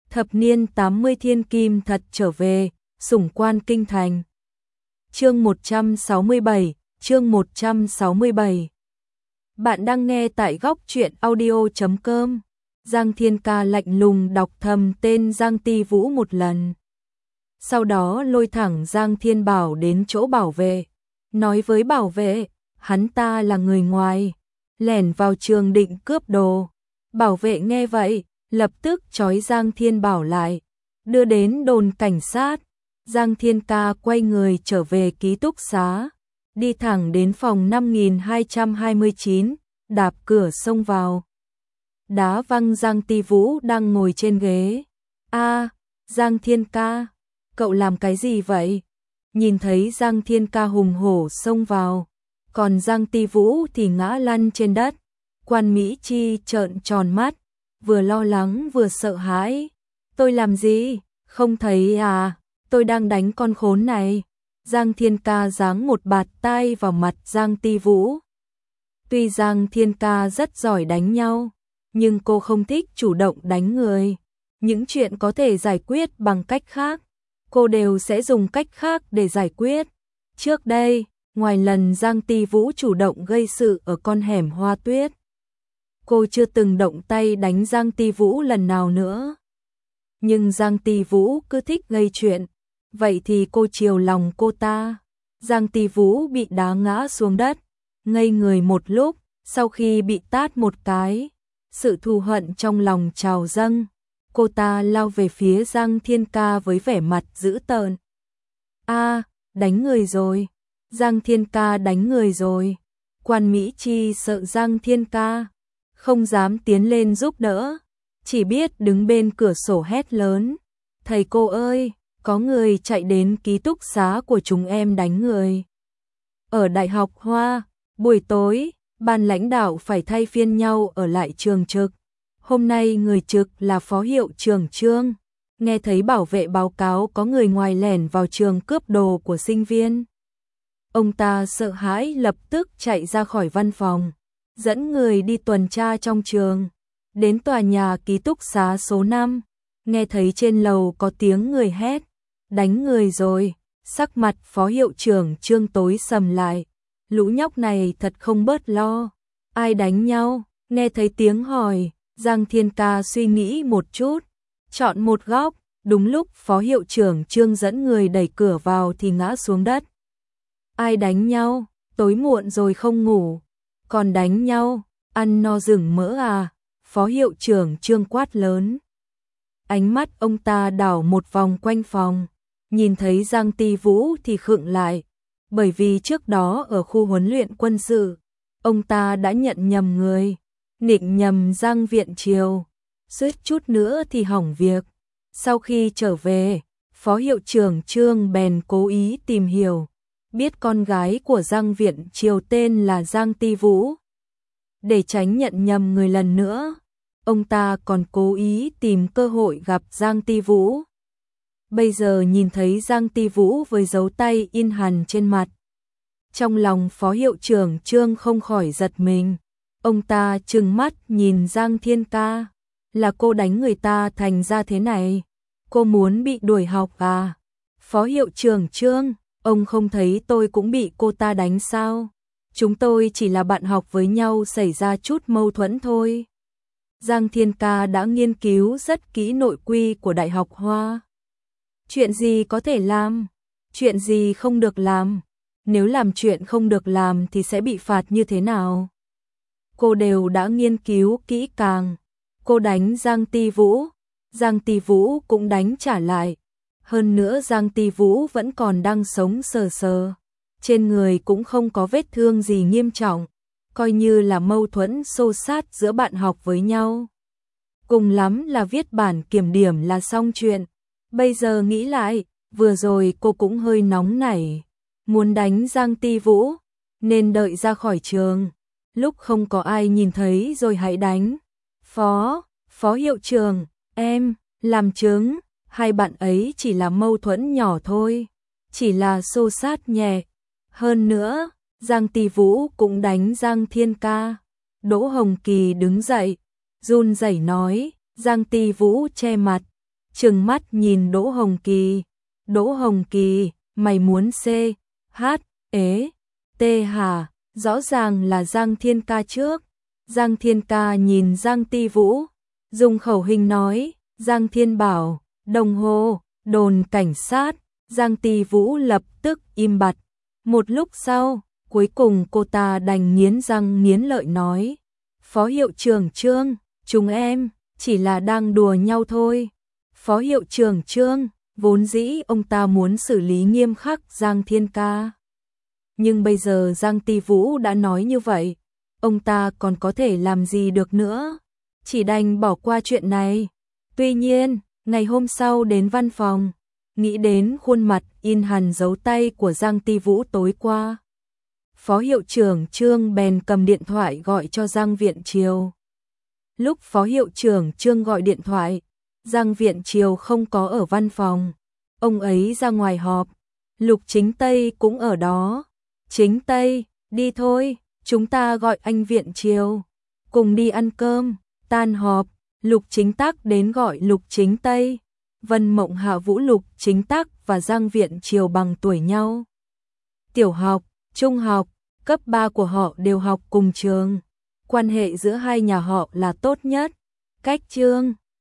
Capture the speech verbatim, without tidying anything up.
Thập niên tám mươi thiên kim thật trở về, sủng quan kinh thành. Chương một trăm sáu mươi bảy, chương một trăm sáu mươi bảy. Bạn đang nghe tại góc truyện audio chấm com. Giang Thiên Ca lạnh lùng đọc thầm tên Giang Ti Vũ một lần. Sau đó lôi thẳng Giang Thiên Bảo đến chỗ bảo vệ, nói với bảo vệ, hắn ta là người ngoài, lẻn vào trường định cướp đồ. Bảo vệ nghe vậy, lập tức trói Giang Thiên Bảo lại, đưa đến đồn cảnh sát. Giang Thiên Ca quay người trở về ký túc xá, đi thẳng đến phòng năm nghìn hai trăm hai mươi chín, đạp cửa xông vào. Đá văng Giang Ti Vũ đang ngồi trên ghế. A, Giang Thiên Ca, cậu làm cái gì vậy? Nhìn thấy Giang Thiên Ca hùng hổ xông vào, còn Giang Ti Vũ thì ngã lăn trên đất. Quan Mỹ Chi trợn tròn mắt, vừa lo lắng vừa sợ hãi. Tôi làm gì? Không thấy à? Tôi đang đánh con khốn này. Giang Thiên Ca giáng một bạt tai vào mặt Giang Ti Vũ. Tuy Giang Thiên Ca rất giỏi đánh nhau, nhưng cô không thích chủ động đánh người. Những chuyện có thể giải quyết bằng cách khác, cô đều sẽ dùng cách khác để giải quyết. Trước đây, ngoài lần Giang Ti Vũ chủ động gây sự ở con hẻm Hoa Tuyết, cô chưa từng động tay đánh Giang Ti Vũ lần nào nữa. Nhưng Giang Ti Vũ cứ thích gây chuyện, vậy thì cô chiều lòng cô ta. Giang Ti Vũ bị đá ngã xuống đất, ngây người một lúc, sau khi bị tát một cái, sự thù hận trong lòng trào dâng. Cô ta lao về phía Giang Thiên Ca với vẻ mặt dữ tợn. A, đánh người rồi. Giang Thiên Ca đánh người rồi. Quan Mỹ Chi sợ Giang Thiên Ca, không dám tiến lên giúp đỡ, chỉ biết đứng bên cửa sổ hét lớn. Thầy cô ơi, có người chạy đến ký túc xá của chúng em đánh người. Ở Đại học Hoa, buổi tối, ban lãnh đạo phải thay phiên nhau ở lại trường trực. Hôm nay người trực là phó hiệu trưởng Trương. Nghe thấy bảo vệ báo cáo có người ngoài lẻn vào trường cướp đồ của sinh viên, ông ta sợ hãi lập tức chạy ra khỏi văn phòng, dẫn người đi tuần tra trong trường. Đến tòa nhà ký túc xá số năm, nghe thấy trên lầu có tiếng người hét, đánh người rồi. Sắc mặt phó hiệu trưởng Trương tối sầm lại, lũ nhóc này thật không bớt lo. Ai đánh nhau? Nghe thấy tiếng hỏi, Giang Thiên Ca suy nghĩ một chút, chọn một góc. Đúng lúc phó hiệu trưởng Trương dẫn người đẩy cửa vào thì ngã xuống đất. Ai đánh nhau? Tối muộn rồi không ngủ, còn đánh nhau? Ăn no rừng mỡ à? Phó hiệu trưởng Trương quát lớn. Ánh mắt ông ta đảo một vòng quanh phòng, nhìn thấy Giang Ti Vũ thì khựng lại, bởi vì trước đó ở khu huấn luyện quân sự, ông ta đã nhận nhầm người, nịnh nhầm Giang Viện Triều, suýt chút nữa thì hỏng việc. Sau khi trở về, phó hiệu trưởng Trương bèn cố ý tìm hiểu, biết con gái của Giang Viện Triều tên là Giang Ti Vũ. Để tránh nhận nhầm người lần nữa, ông ta còn cố ý tìm cơ hội gặp Giang Ti Vũ. Bây giờ nhìn thấy Giang Ti Vũ với dấu tay in hằn trên mặt, trong lòng phó hiệu trưởng Trương không khỏi giật mình. Ông ta trừng mắt nhìn Giang Thiên Ca, là cô đánh người ta thành ra thế này, cô muốn bị đuổi học à? Phó hiệu trưởng Trương, ông không thấy tôi cũng bị cô ta đánh sao? Chúng tôi chỉ là bạn học với nhau, xảy ra chút mâu thuẫn thôi. Giang Thiên Ca đã nghiên cứu rất kỹ nội quy của Đại học Hoa. Chuyện gì có thể làm, chuyện gì không được làm, nếu làm chuyện không được làm thì sẽ bị phạt như thế nào, cô đều đã nghiên cứu kỹ càng. Cô đánh Giang Ti Vũ, Giang Ti Vũ cũng đánh trả lại. Hơn nữa Giang Ti Vũ vẫn còn đang sống sờ sờ, trên người cũng không có vết thương gì nghiêm trọng, coi như là mâu thuẫn xô xát giữa bạn học với nhau. Cùng lắm là viết bản kiểm điểm là xong chuyện. Bây giờ nghĩ lại, vừa rồi cô cũng hơi nóng nảy, muốn đánh Giang Ti Vũ, nên đợi ra khỏi trường, lúc không có ai nhìn thấy rồi hãy đánh. Phó, phó hiệu trưởng, em, làm chứng, hai bạn ấy chỉ là mâu thuẫn nhỏ thôi, chỉ là xô xát nhẹ. Hơn nữa, Giang Ti Vũ cũng đánh Giang Thiên Ca. Đỗ Hồng Kỳ đứng dậy, run rẩy nói. Giang Ti Vũ che mặt, trừng mắt nhìn Đỗ Hồng Kỳ. Đỗ Hồng Kỳ, mày muốn C, H, ế, T hả? Rõ ràng là Giang Thiên Ca trước. Giang Thiên Ca nhìn Giang Ti Vũ, dùng khẩu hình nói, Giang Thiên bảo, đồng hồ, đồn cảnh sát. Giang Ti Vũ lập tức im bặt. Một lúc sau, cuối cùng cô ta đành nghiến răng nghiến lợi nói, Phó hiệu trưởng Trương, chúng em chỉ là đang đùa nhau thôi. Phó hiệu trưởng Trương, vốn dĩ ông ta muốn xử lý nghiêm khắc Giang Thiên Ca. Nhưng bây giờ Giang Ti Vũ đã nói như vậy, ông ta còn có thể làm gì được nữa, chỉ đành bỏ qua chuyện này. Tuy nhiên, ngày hôm sau đến văn phòng, nghĩ đến khuôn mặt in hằn dấu tay của Giang Ti Vũ tối qua, Phó hiệu trưởng Trương bèn cầm điện thoại gọi cho Giang Viện Triều. Lúc Phó hiệu trưởng Trương gọi điện thoại, Giang Viện Triều không có ở văn phòng, ông ấy ra ngoài họp. Lục Chính Tây cũng ở đó. Chính Tây, đi thôi, chúng ta gọi anh Viện Triều, cùng đi ăn cơm. Tan họp, Lục Chính Tắc đến gọi Lục Chính Tây. Vân Mộng Hạ Vũ Lục Chính Tắc và Giang Viện Triều bằng tuổi nhau. Tiểu học, trung học, cấp ba của họ đều học cùng trường. Quan hệ giữa hai nhà họ là tốt nhất. Cách Trương